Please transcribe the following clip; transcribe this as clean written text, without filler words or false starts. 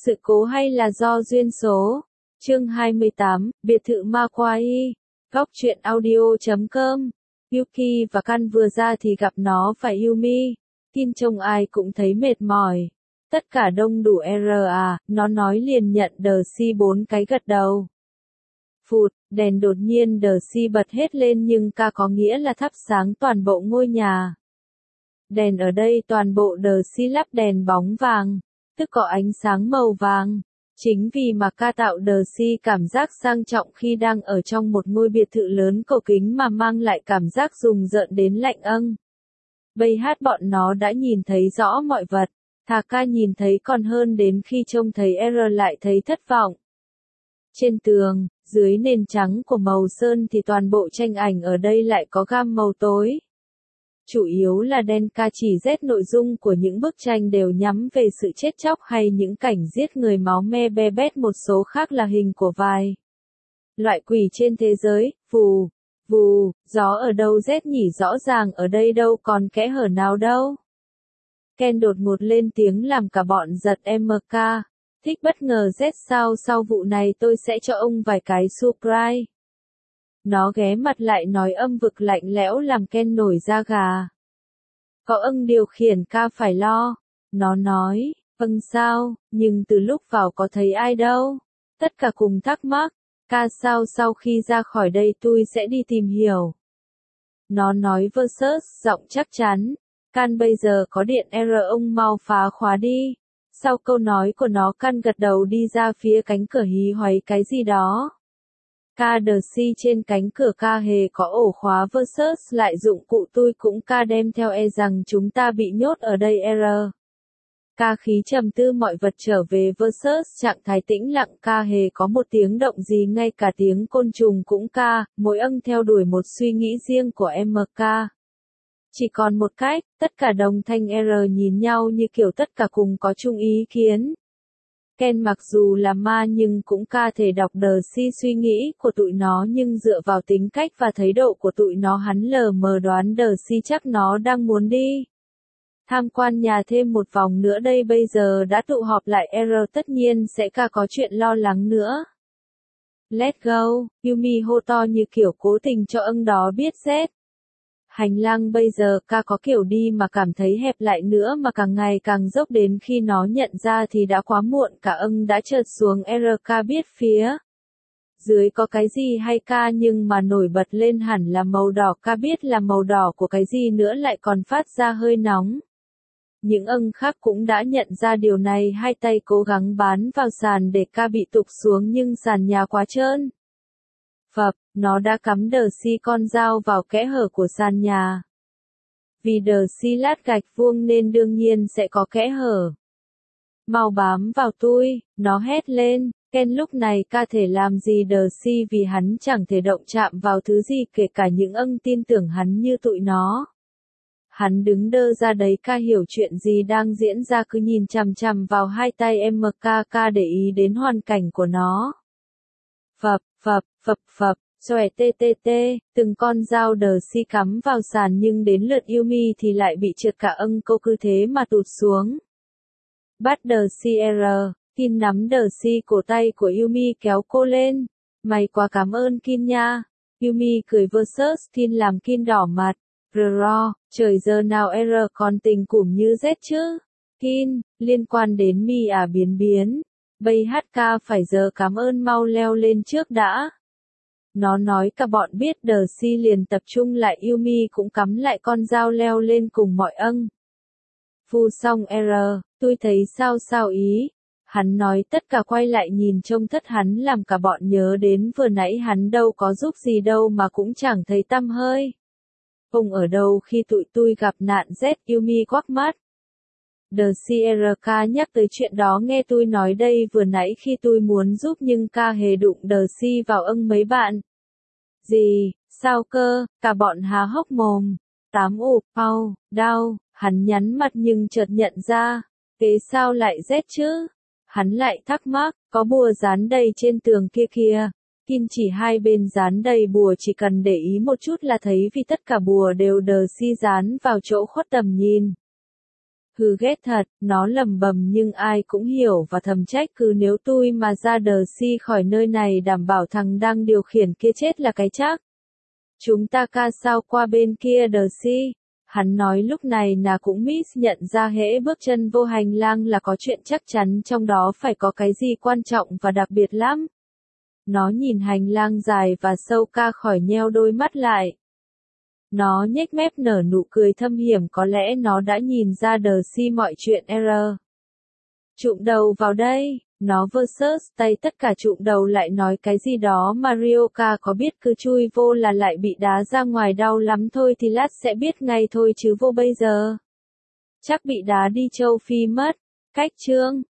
Sự cố hay là do duyên số? Chương 28, biệt thự Makwai. Góc truyện audio.com. Yuki và Kan vừa ra thì gặp nó và Yumi. Tin trông ai cũng thấy mệt mỏi. Tất cả đông đủ RA, nó nói liền nhận Darcy 4 cái gật đầu. Phụt, đèn đột nhiên Darcy bật hết lên nhưng có nghĩa là thắp sáng toàn bộ ngôi nhà. Đèn ở đây toàn bộ Darcy lắp đèn bóng vàng, tức có ánh sáng màu vàng. Chính vì mà tạo Darcy cảm giác sang trọng khi đang ở trong một ngôi biệt thự lớn cổ kính mà mang lại cảm giác rùng rợn đến lạnh âng. Bây hát bọn nó đã nhìn thấy rõ mọi vật, Thà nhìn thấy còn hơn đến khi trông thấy R lại thấy thất vọng. Trên tường, dưới nền trắng của màu sơn thì toàn bộ tranh ảnh ở đây lại có gam màu tối. Chủ yếu là đen chỉ rét, nội dung của những bức tranh đều nhắm về sự chết chóc hay những cảnh giết người máu me be bét, một số khác là hình của vài loại quỷ trên thế giới. Vù, vù, gió ở đâu rét nhỉ, rõ ràng ở đây đâu còn kẽ hở nào đâu. Ken đột ngột lên tiếng làm cả bọn giật. MK, thích bất ngờ rét sao, sau vụ này tôi sẽ cho ông vài cái surprise. Nó ghé mặt lại nói âm vực lạnh lẽo làm Ken nổi da gà. Có ưng điều khiển phải lo. Nó nói, vâng sao, nhưng từ lúc vào có thấy ai đâu. Tất cả cùng thắc mắc, sao sau khi ra khỏi đây tôi sẽ đi tìm hiểu. Nó nói versus giọng chắc chắn. Can bây giờ có điện ông mau phá khóa đi. Sau câu nói của nó Can gật đầu đi ra phía cánh cửa hí hoáy cái gì đó. Darcy trên cánh cửa hề có ổ khóa versus lại dụng cụ tôi cũng đem theo rằng chúng ta bị nhốt ở đây khí trầm tư mọi vật trở về versus trạng thái tĩnh lặng. Hề có một tiếng động gì, ngay cả tiếng côn trùng cũng mỗi âng theo đuổi một suy nghĩ riêng của MK. Chỉ còn một cách, tất cả đồng thanh nhìn nhau như kiểu tất cả cùng có chung ý kiến. Ken mặc dù là ma nhưng cũng thể đọc Darcy suy nghĩ của tụi nó, nhưng dựa vào tính cách và thái độ của tụi nó hắn lờ mờ đoán Darcy chắc nó đang muốn đi tham quan nhà thêm một vòng nữa đây. Bây giờ đã tụ họp lại tất nhiên sẽ có chuyện lo lắng nữa. Let's go, Yumi hô to như kiểu cố tình cho ưng đó biết rét. Hành lang bây giờ có kiểu đi mà cảm thấy hẹp lại nữa mà càng ngày càng dốc, đến khi nó nhận ra thì đã quá muộn. Cả ưng đã trượt xuống. Biết phía dưới có cái gì hay nhưng mà nổi bật lên hẳn là màu đỏ. Biết là màu đỏ của cái gì nữa, lại còn phát ra hơi nóng. Những ưng khác cũng đã nhận ra điều này, hai tay cố gắng bám vào sàn để bị tụt xuống nhưng sàn nhà quá trơn. Phập, nó đã cắm Darcy con dao vào kẽ hở của sàn nhà. Vì Darcy lát gạch vuông nên đương nhiên sẽ có kẽ hở. Mau bám vào tôi, nó hét lên. Ken lúc này thể làm gì Darcy vì hắn chẳng thể động chạm vào thứ gì, kể cả những ưng tin tưởng hắn như tụi nó. Hắn đứng đơ ra đấy, hiểu chuyện gì đang diễn ra, cứ nhìn chằm chằm vào hai tay MK, để ý đến hoàn cảnh của nó. Phập, phập, phập phập, xòe tê, từng con dao Darcy cắm vào sàn, nhưng đến lượt Yumi thì lại bị trượt cả ưng, cô cứ thế mà tụt xuống. Bắt Darcy Kin nắm Darcy cổ tay của Yumi kéo cô lên. Mày quá cảm ơn Kin nha. Yumi cười versus Kin làm Kin đỏ mặt. Trời giờ nào còn tình củm như rét chứ. Kin, liên quan đến mi biến. Bây HK phải giờ cảm ơn, mau leo lên trước đã. Nó nói cả bọn biết. Darcy liền tập trung lại. Yumi cũng cắm lại con dao leo lên cùng mọi âng. Phu xong tôi thấy sao ý. Hắn nói, tất cả quay lại nhìn trông thất hắn, làm cả bọn nhớ đến vừa nãy hắn đâu có giúp gì đâu mà cũng chẳng thấy tăm hơi. Ông ở đâu khi tụi tôi gặp nạn rét? Yumi quắc mắt. Darcy nhắc tới chuyện đó nghe tôi nói đây vừa nãy khi tôi muốn giúp nhưng hề đụng Darcy vào ưng mấy bạn. Gì, sao cơ? Cả bọn há hốc mồm. Đau, hắn nhắn mặt nhưng chợt nhận ra. Thế sao lại rét chứ? Hắn lại thắc mắc, có bùa dán đầy trên tường kia kìa. Kin chỉ hai bên dán đầy bùa, chỉ cần để ý một chút là thấy, vì tất cả bùa đều Darcy dán vào chỗ khuất tầm nhìn. Hừ ghét thật, nó lầm bầm nhưng ai cũng hiểu và thầm trách cứ nếu tôi mà ra Darcy khỏi nơi này đảm bảo thằng đang điều khiển kia chết là cái chắc. Chúng ta ca sao qua bên kia Darcy. Hắn nói lúc này nào cũng miss nhận ra hễ bước chân vô hành lang là có chuyện chắc chắn trong đó phải có cái gì quan trọng và đặc biệt lắm. Nó nhìn hành lang dài và sâu ca khỏi nheo đôi mắt lại. Nó nhếch mép nở nụ cười thâm hiểm có lẽ nó đã nhìn ra Darcy mọi chuyện error. Trụm đầu vào đây, nó versus tay tất cả trụm đầu lại nói cái gì đó mà Ryoka có biết cứ chui vô là lại bị đá ra ngoài đau lắm thôi thì lát sẽ biết ngay thôi chứ vô bây giờ. Chắc bị đá đi châu Phi mất. Cách chương.